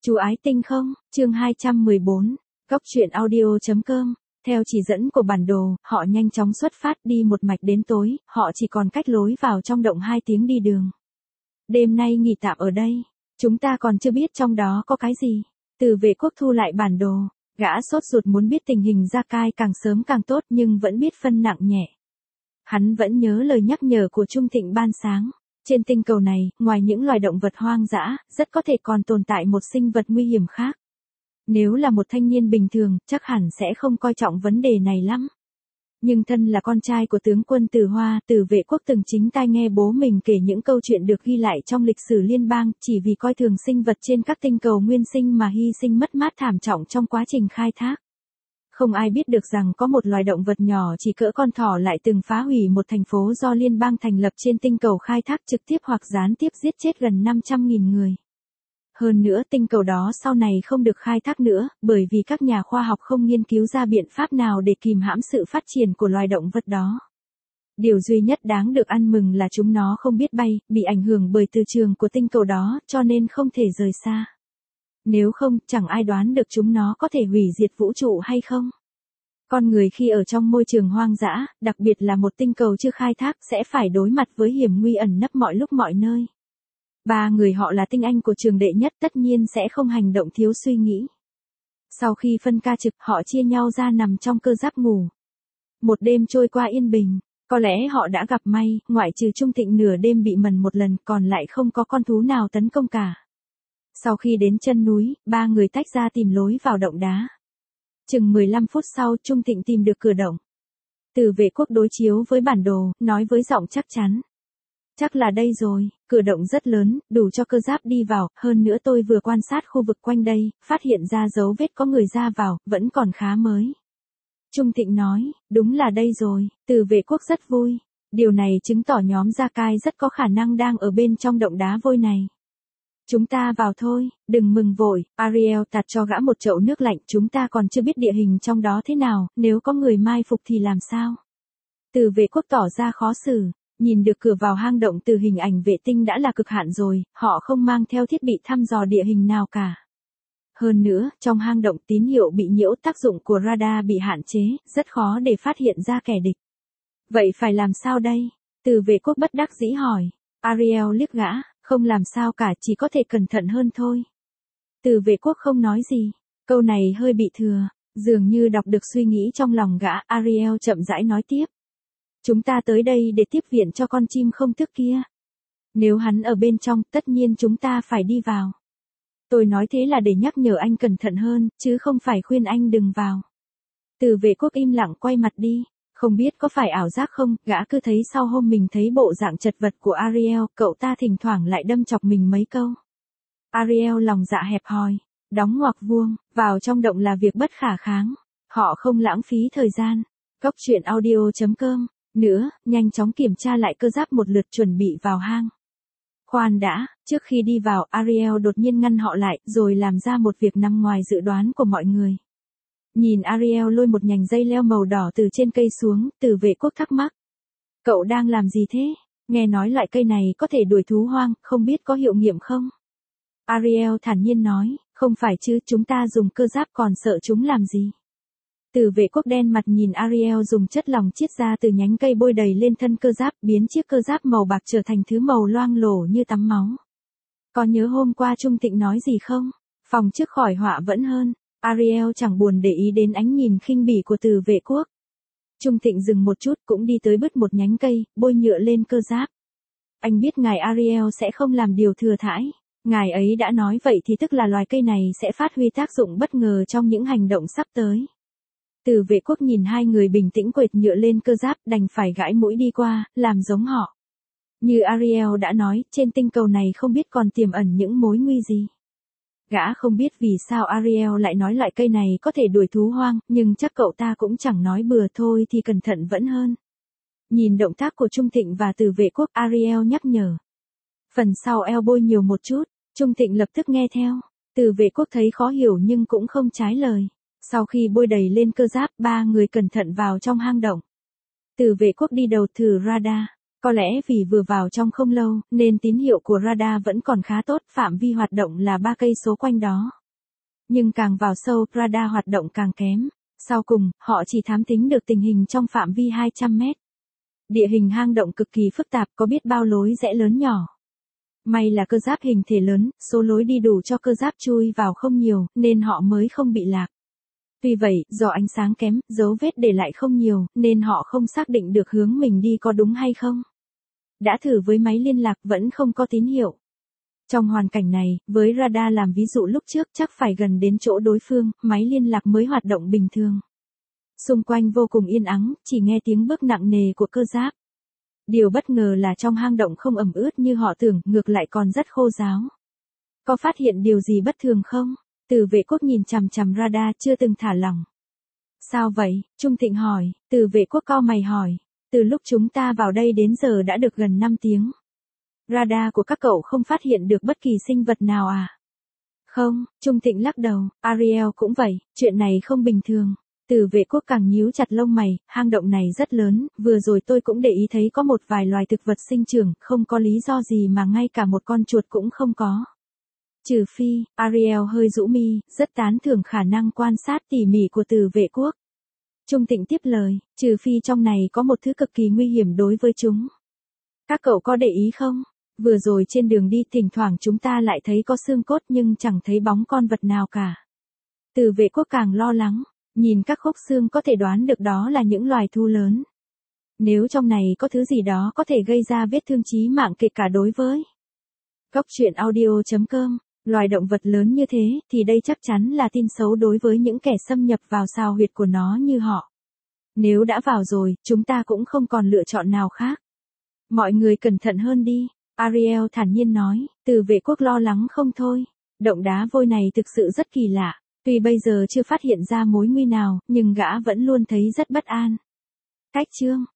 Chú ái tinh không, chương 214, góc truyện audio.com. Theo chỉ dẫn của bản đồ, họ nhanh chóng xuất phát đi một mạch đến tối, họ chỉ còn cách lối vào trong động 2 tiếng đi đường. Đêm nay nghỉ tạm ở đây, chúng ta còn chưa biết trong đó có cái gì. Từ Vệ Quốc thu lại bản đồ, gã sốt ruột muốn biết tình hình Gia Cai càng sớm càng tốt nhưng vẫn biết phân nặng nhẹ. Hắn vẫn nhớ lời nhắc nhở của Trung Thịnh ban sáng. Trên tinh cầu này, ngoài những loài động vật hoang dã, rất có thể còn tồn tại một sinh vật nguy hiểm khác. Nếu là một thanh niên bình thường, chắc hẳn sẽ không coi trọng vấn đề này lắm. Nhưng thân là con trai của tướng quân Từ Hoa, Từ Vệ Quốc từng chính tai nghe bố mình kể những câu chuyện được ghi lại trong lịch sử liên bang, chỉ vì coi thường sinh vật trên các tinh cầu nguyên sinh mà hy sinh mất mát thảm trọng trong quá trình khai thác. Không ai biết được rằng có một loài động vật nhỏ chỉ cỡ con thỏ lại từng phá hủy một thành phố do liên bang thành lập trên tinh cầu khai thác trực tiếp hoặc gián tiếp giết chết gần 500.000 người. Hơn nữa tinh cầu đó sau này không được khai thác nữa, bởi vì các nhà khoa học không nghiên cứu ra biện pháp nào để kìm hãm sự phát triển của loài động vật đó. Điều duy nhất đáng được ăn mừng là chúng nó không biết bay, bị ảnh hưởng bởi từ trường của tinh cầu đó, cho nên không thể rời xa. Nếu không, chẳng ai đoán được chúng nó có thể hủy diệt vũ trụ hay không. Con người khi ở trong môi trường hoang dã, đặc biệt là một tinh cầu chưa khai thác sẽ phải đối mặt với hiểm nguy ẩn nấp mọi lúc mọi nơi. 3 người họ là tinh anh của trường đệ nhất tất nhiên sẽ không hành động thiếu suy nghĩ. Sau khi phân ca trực họ chia nhau ra nằm trong cơ giáp ngủ. Một đêm trôi qua yên bình, có lẽ họ đã gặp may, ngoại trừ Trung Thịnh nửa đêm bị mần một lần còn lại không có con thú nào tấn công cả. Sau khi đến chân núi, 3 người tách ra tìm lối vào động đá. Chừng 15 phút sau Trung Thịnh tìm được cửa động. Từ Vệ Quốc đối chiếu với bản đồ, nói với giọng chắc chắn. Chắc là đây rồi, cửa động rất lớn, đủ cho cơ giáp đi vào, hơn nữa tôi vừa quan sát khu vực quanh đây, phát hiện ra dấu vết có người ra vào, vẫn còn khá mới. Trung Thịnh nói, đúng là đây rồi, Từ Vệ Quốc rất vui. Điều này chứng tỏ nhóm Gia Cai rất có khả năng đang ở bên trong động đá vôi này. Chúng ta vào thôi, đừng mừng vội, Ariel tạt cho gã một chậu nước lạnh, chúng ta còn chưa biết địa hình trong đó thế nào, nếu có người mai phục thì làm sao? Từ Vệ Quốc tỏ ra khó xử, nhìn được cửa vào hang động từ hình ảnh vệ tinh đã là cực hạn rồi, họ không mang theo thiết bị thăm dò địa hình nào cả. Hơn nữa, trong hang động tín hiệu bị nhiễu, tác dụng của radar bị hạn chế, rất khó để phát hiện ra kẻ địch. Vậy phải làm sao đây? Từ Vệ Quốc bất đắc dĩ hỏi. Ariel liếc gã. Không làm sao cả, chỉ có thể cẩn thận hơn thôi. Từ Vệ Quốc không nói gì. Câu này hơi bị thừa, dường như đọc được suy nghĩ trong lòng gã. Ariel chậm rãi nói tiếp. Chúng ta tới đây để tiếp viện cho con chim không thức kia. Nếu hắn ở bên trong, tất nhiên chúng ta phải đi vào. Tôi nói thế là để nhắc nhở anh cẩn thận hơn, chứ không phải khuyên anh đừng vào. Từ Vệ Quốc im lặng quay mặt đi. Không biết có phải ảo giác không, gã cứ thấy sau hôm mình thấy bộ dạng chật vật của Ariel, cậu ta thỉnh thoảng lại đâm chọc mình mấy câu. Ariel lòng dạ hẹp hòi, đóng ngoặc vuông, vào trong động là việc bất khả kháng. Họ không lãng phí thời gian. Góc truyện audio.com. Nữa, nhanh chóng kiểm tra lại cơ giáp một lượt chuẩn bị vào hang. Khoan đã, trước khi đi vào, Ariel đột nhiên ngăn họ lại, rồi làm ra một việc nằm ngoài dự đoán của mọi người. Nhìn Ariel lôi một nhành dây leo màu đỏ từ trên cây xuống, Từ Vệ Quốc thắc mắc. Cậu đang làm gì thế? Nghe nói loại cây này có thể đuổi thú hoang, không biết có hiệu nghiệm không? Ariel thản nhiên nói, không phải chứ, chúng ta dùng cơ giáp còn sợ chúng làm gì? Từ Vệ Quốc đen mặt nhìn Ariel dùng chất lỏng chiết ra từ nhánh cây bôi đầy lên thân cơ giáp, biến chiếc cơ giáp màu bạc trở thành thứ màu loang lổ như tắm máu. Có nhớ hôm qua Trung Thịnh nói gì không? Phòng trước khỏi họa vẫn hơn. Ariel chẳng buồn để ý đến ánh nhìn khinh bỉ của Từ Vệ Quốc. Trung Thịnh dừng một chút cũng đi tới bứt một nhánh cây, bôi nhựa lên cơ giáp. Anh biết ngài Ariel sẽ không làm điều thừa thãi. Ngài ấy đã nói vậy thì tức là loài cây này sẽ phát huy tác dụng bất ngờ trong những hành động sắp tới. Từ Vệ Quốc nhìn hai người bình tĩnh quệt nhựa lên cơ giáp, đành phải gãi mũi đi qua, làm giống họ. Như Ariel đã nói, trên tinh cầu này không biết còn tiềm ẩn những mối nguy gì. Gã không biết vì sao Ariel lại nói loại cây này có thể đuổi thú hoang, nhưng chắc cậu ta cũng chẳng nói bừa thôi thì cẩn thận vẫn hơn. Nhìn động tác của Trung Thịnh và Từ Vệ Quốc, Ariel nhắc nhở. Phần sau eo bôi nhiều một chút, Trung Thịnh lập tức nghe theo. Từ Vệ Quốc thấy khó hiểu nhưng cũng không trái lời. Sau khi bôi đầy lên cơ giáp, 3 người cẩn thận vào trong hang động. Từ Vệ Quốc đi đầu thử radar. Có lẽ vì vừa vào trong không lâu, nên tín hiệu của radar vẫn còn khá tốt, phạm vi hoạt động là 3 cây số quanh đó. Nhưng càng vào sâu, radar hoạt động càng kém. Sau cùng, họ chỉ thám tính được tình hình trong phạm vi 200 mét. Địa hình hang động cực kỳ phức tạp, có biết bao lối rẽ lớn nhỏ. May là cơ giáp hình thể lớn, số lối đi đủ cho cơ giáp chui vào không nhiều, nên họ mới không bị lạc. Tuy vậy, do ánh sáng kém, dấu vết để lại không nhiều, nên họ không xác định được hướng mình đi có đúng hay không. Đã thử với máy liên lạc vẫn không có tín hiệu. Trong hoàn cảnh này, với radar làm ví dụ lúc trước chắc phải gần đến chỗ đối phương, máy liên lạc mới hoạt động bình thường. Xung quanh vô cùng yên ắng, chỉ nghe tiếng bước nặng nề của cơ giáp. Điều bất ngờ là trong hang động không ẩm ướt như họ tưởng, ngược lại còn rất khô ráo. Có phát hiện điều gì bất thường không? Từ vệ quốc nhìn chằm chằm radar chưa từng thả lỏng. Sao vậy? Trung Thịnh hỏi. Từ vệ quốc cau mày hỏi. Từ lúc chúng ta vào đây đến giờ đã được gần 5 tiếng. Radar của các cậu không phát hiện được bất kỳ sinh vật nào à? Không, Trung Thịnh lắc đầu, Ariel cũng vậy, chuyện này không bình thường. Từ vệ quốc càng nhíu chặt lông mày, hang động này rất lớn, vừa rồi tôi cũng để ý thấy có một vài loài thực vật sinh trưởng, không có lý do gì mà ngay cả một con chuột cũng không có. Trừ phi, Ariel hơi rũ mi, rất tán thưởng khả năng quan sát tỉ mỉ của từ vệ quốc. Trung Thịnh tiếp lời, trừ phi trong này có một thứ cực kỳ nguy hiểm đối với chúng. Các cậu có để ý không? Vừa rồi trên đường đi thỉnh thoảng chúng ta lại thấy có xương cốt nhưng chẳng thấy bóng con vật nào cả. Từ vệ quốc càng lo lắng, nhìn các khúc xương có thể đoán được đó là những loài thú lớn. Nếu trong này có thứ gì đó có thể gây ra vết thương chí mạng kể cả đối với Góc truyện audio.com, loài động vật lớn như thế thì đây chắc chắn là tin xấu đối với những kẻ xâm nhập vào sao huyệt của nó như họ. Nếu đã vào rồi, chúng ta cũng không còn lựa chọn nào khác. Mọi người cẩn thận hơn đi, Ariel thản nhiên nói, từ vệ quốc lo lắng không thôi. Động đá vôi này thực sự rất kỳ lạ, tuy bây giờ chưa phát hiện ra mối nguy nào, nhưng gã vẫn luôn thấy rất bất an. Cách chương